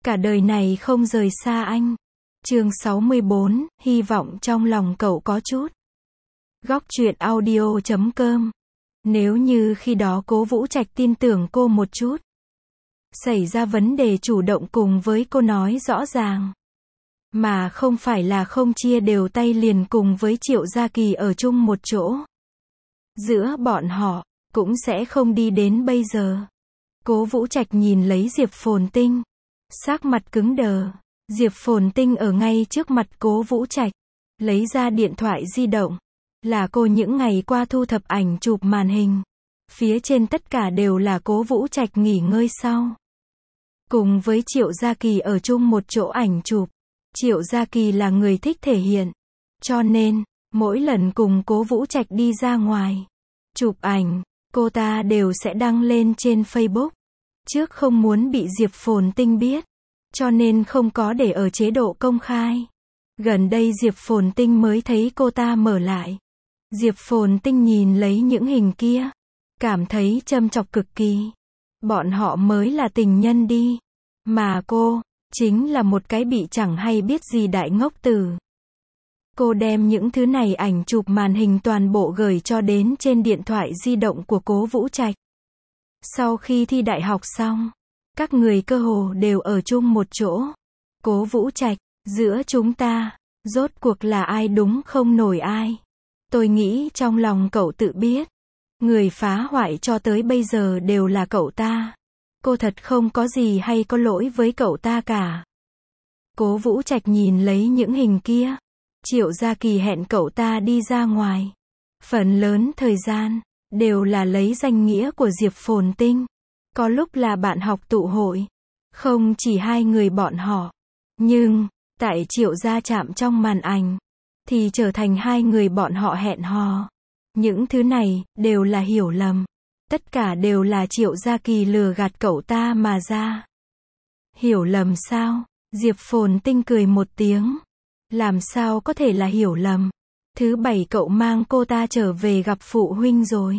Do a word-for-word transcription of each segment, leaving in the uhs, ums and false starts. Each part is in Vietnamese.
Cả đời này không rời xa anh. Chương sáu mươi bốn, hy vọng trong lòng cậu có chút. Góc truyện audio chấm com. Nếu như khi đó Cố Vũ Trạch tin tưởng cô một chút, xảy ra vấn đề chủ động cùng với cô nói rõ ràng, mà không phải là không chia đều tay liền cùng với Triệu Gia Kỳ ở chung một chỗ, giữa bọn họ cũng sẽ không đi đến bây giờ. Cố Vũ Trạch nhìn lấy Diệp Phồn Tinh, sắc mặt cứng đờ. Diệp Phồn Tinh ở ngay trước mặt Cố Vũ Trạch, lấy ra điện thoại di động, là cô những ngày qua thu thập ảnh chụp màn hình. Phía trên tất cả đều là Cố Vũ Trạch nghỉ ngơi sau, cùng với Triệu Gia Kỳ ở chung một chỗ ảnh chụp. Triệu Gia Kỳ là người thích thể hiện, cho nên mỗi lần cùng Cố Vũ Trạch đi ra ngoài chụp ảnh, cô ta đều sẽ đăng lên trên Facebook. Trước không muốn bị Diệp Phồn Tinh biết, cho nên không có để ở chế độ công khai. Gần đây Diệp Phồn Tinh mới thấy cô ta mở lại. Diệp Phồn Tinh nhìn lấy những hình kia, cảm thấy châm chọc cực kỳ. Bọn họ mới là tình nhân đi, mà cô chính là một cái bị chẳng hay biết gì đại ngốc tử. Cô đem những thứ này ảnh chụp màn hình toàn bộ gửi cho đến trên điện thoại di động của Cố Vũ Trạch. Sau khi thi đại học xong, các người cơ hồ đều ở chung một chỗ. Cố Vũ Trạch, giữa chúng ta, rốt cuộc là ai đúng không nổi ai. Tôi nghĩ trong lòng cậu tự biết, người phá hoại cho tới bây giờ đều là cậu ta. Cô thật không có gì hay có lỗi với cậu ta cả. Cố Vũ Trạch nhìn lấy những hình kia. Triệu Gia Kỳ hẹn cậu ta đi ra ngoài. Phần lớn thời gian đều là lấy danh nghĩa của Diệp Phồn Tinh. Có lúc là bạn học tụ hội, không chỉ hai người bọn họ. Nhưng, tại Triệu Gia Trạm trong màn ảnh, thì trở thành hai người bọn họ hẹn hò. Những thứ này, đều là hiểu lầm. Tất cả đều là Triệu Gia Kỳ lừa gạt cậu ta mà ra. Hiểu lầm sao? Diệp Phồn Tinh cười một tiếng. Làm sao có thể là hiểu lầm? Thứ bảy cậu mang cô ta trở về gặp phụ huynh rồi.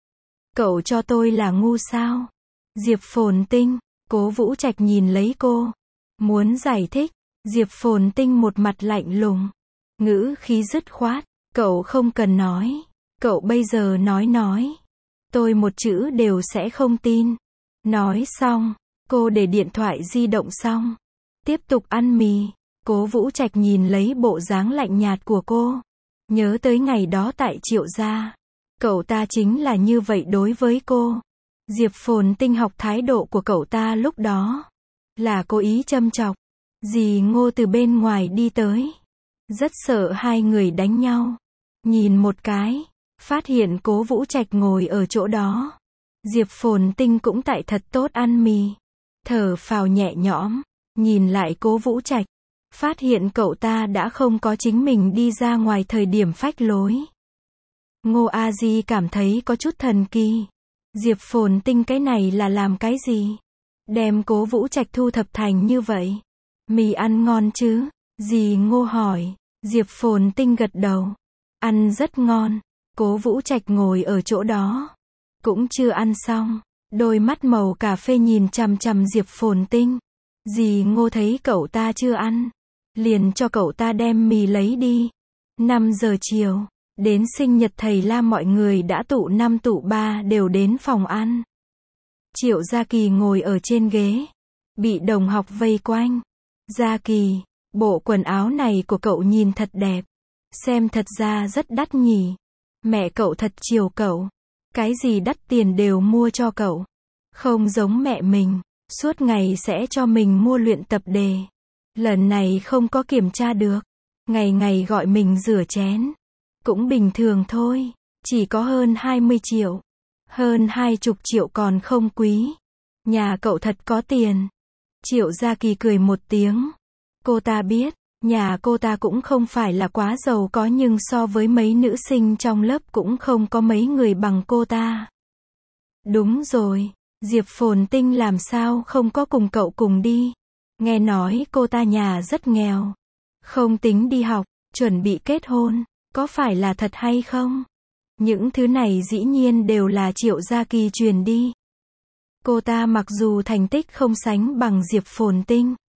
Cậu cho tôi là ngu sao? Diệp Phồn Tinh, Cố Vũ Trạch nhìn lấy cô, muốn giải thích. Diệp Phồn Tinh một mặt lạnh lùng, ngữ khí dứt khoát. Cậu không cần nói. Cậu bây giờ nói nói, tôi một chữ đều sẽ không tin. Nói xong, cô để điện thoại di động xong, tiếp tục ăn mì. Cố Vũ Trạch nhìn lấy bộ dáng lạnh nhạt của cô, nhớ tới ngày đó tại Triệu Gia, cậu ta chính là như vậy đối với cô. Diệp Phồn Tinh học thái độ của cậu ta lúc đó, là cố ý châm chọc. Dì Ngô từ bên ngoài đi tới, rất sợ hai người đánh nhau. Nhìn một cái, phát hiện Cố Vũ Trạch ngồi ở chỗ đó. Diệp Phồn Tinh cũng tại thật tốt ăn mì, thở phào nhẹ nhõm, nhìn lại Cố Vũ Trạch, phát hiện cậu ta đã không có chính mình đi ra ngoài thời điểm phách lối. Ngô A Di cảm thấy có chút thần kỳ. Diệp Phồn Tinh cái này là làm cái gì? Đem Cố Vũ Trạch thu thập thành như vậy. Mì ăn ngon chứ? Dì Ngô hỏi. Diệp Phồn Tinh gật đầu. Ăn rất ngon. Cố Vũ Trạch ngồi ở chỗ đó, cũng chưa ăn xong, đôi mắt màu cà phê nhìn chằm chằm Diệp Phồn Tinh. Dì Ngô thấy cậu ta chưa ăn, liền cho cậu ta đem mì lấy đi. năm giờ chiều, đến sinh nhật thầy La mọi người đã tụ năm tụ ba đều đến phòng ăn. Triệu Gia Kỳ ngồi ở trên ghế, bị đồng học vây quanh. Gia Kỳ, bộ quần áo này của cậu nhìn thật đẹp, xem thật ra rất đắt nhỉ. Mẹ cậu thật chiều cậu, cái gì đắt tiền đều mua cho cậu. Không giống mẹ mình, suốt ngày sẽ cho mình mua luyện tập đề. Lần này không có kiểm tra được, ngày ngày gọi mình rửa chén. Cũng bình thường thôi, chỉ có hơn hai mươi triệu. Hơn hai chục triệu còn không quý. Nhà cậu thật có tiền. Triệu Gia Kỳ cười một tiếng. Cô ta biết, nhà cô ta cũng không phải là quá giàu có, nhưng so với mấy nữ sinh trong lớp cũng không có mấy người bằng cô ta. Đúng rồi, Diệp Phồn Tinh làm sao không có cùng cậu cùng đi? Nghe nói cô ta nhà rất nghèo, không tính đi học, chuẩn bị kết hôn, có phải là thật hay không? Những thứ này dĩ nhiên đều là Triệu Gia Kỳ truyền đi. Cô ta mặc dù thành tích không sánh bằng Diệp Phồn Tinh,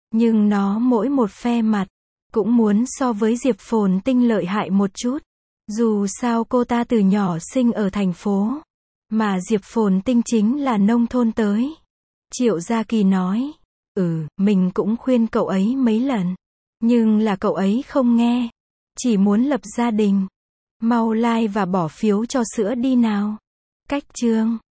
Nhưng nó mỗi một phe mặt, cũng muốn so với Diệp Phồn Tinh lợi hại một chút. Dù sao cô ta từ nhỏ sinh ở thành phố, mà Diệp Phồn Tinh chính là nông thôn tới. Triệu Gia Kỳ nói, ừ, mình cũng khuyên cậu ấy mấy lần. Nhưng là cậu ấy không nghe. Chỉ muốn lập gia đình. Mau like và bỏ phiếu cho sữa đi nào. Cách chương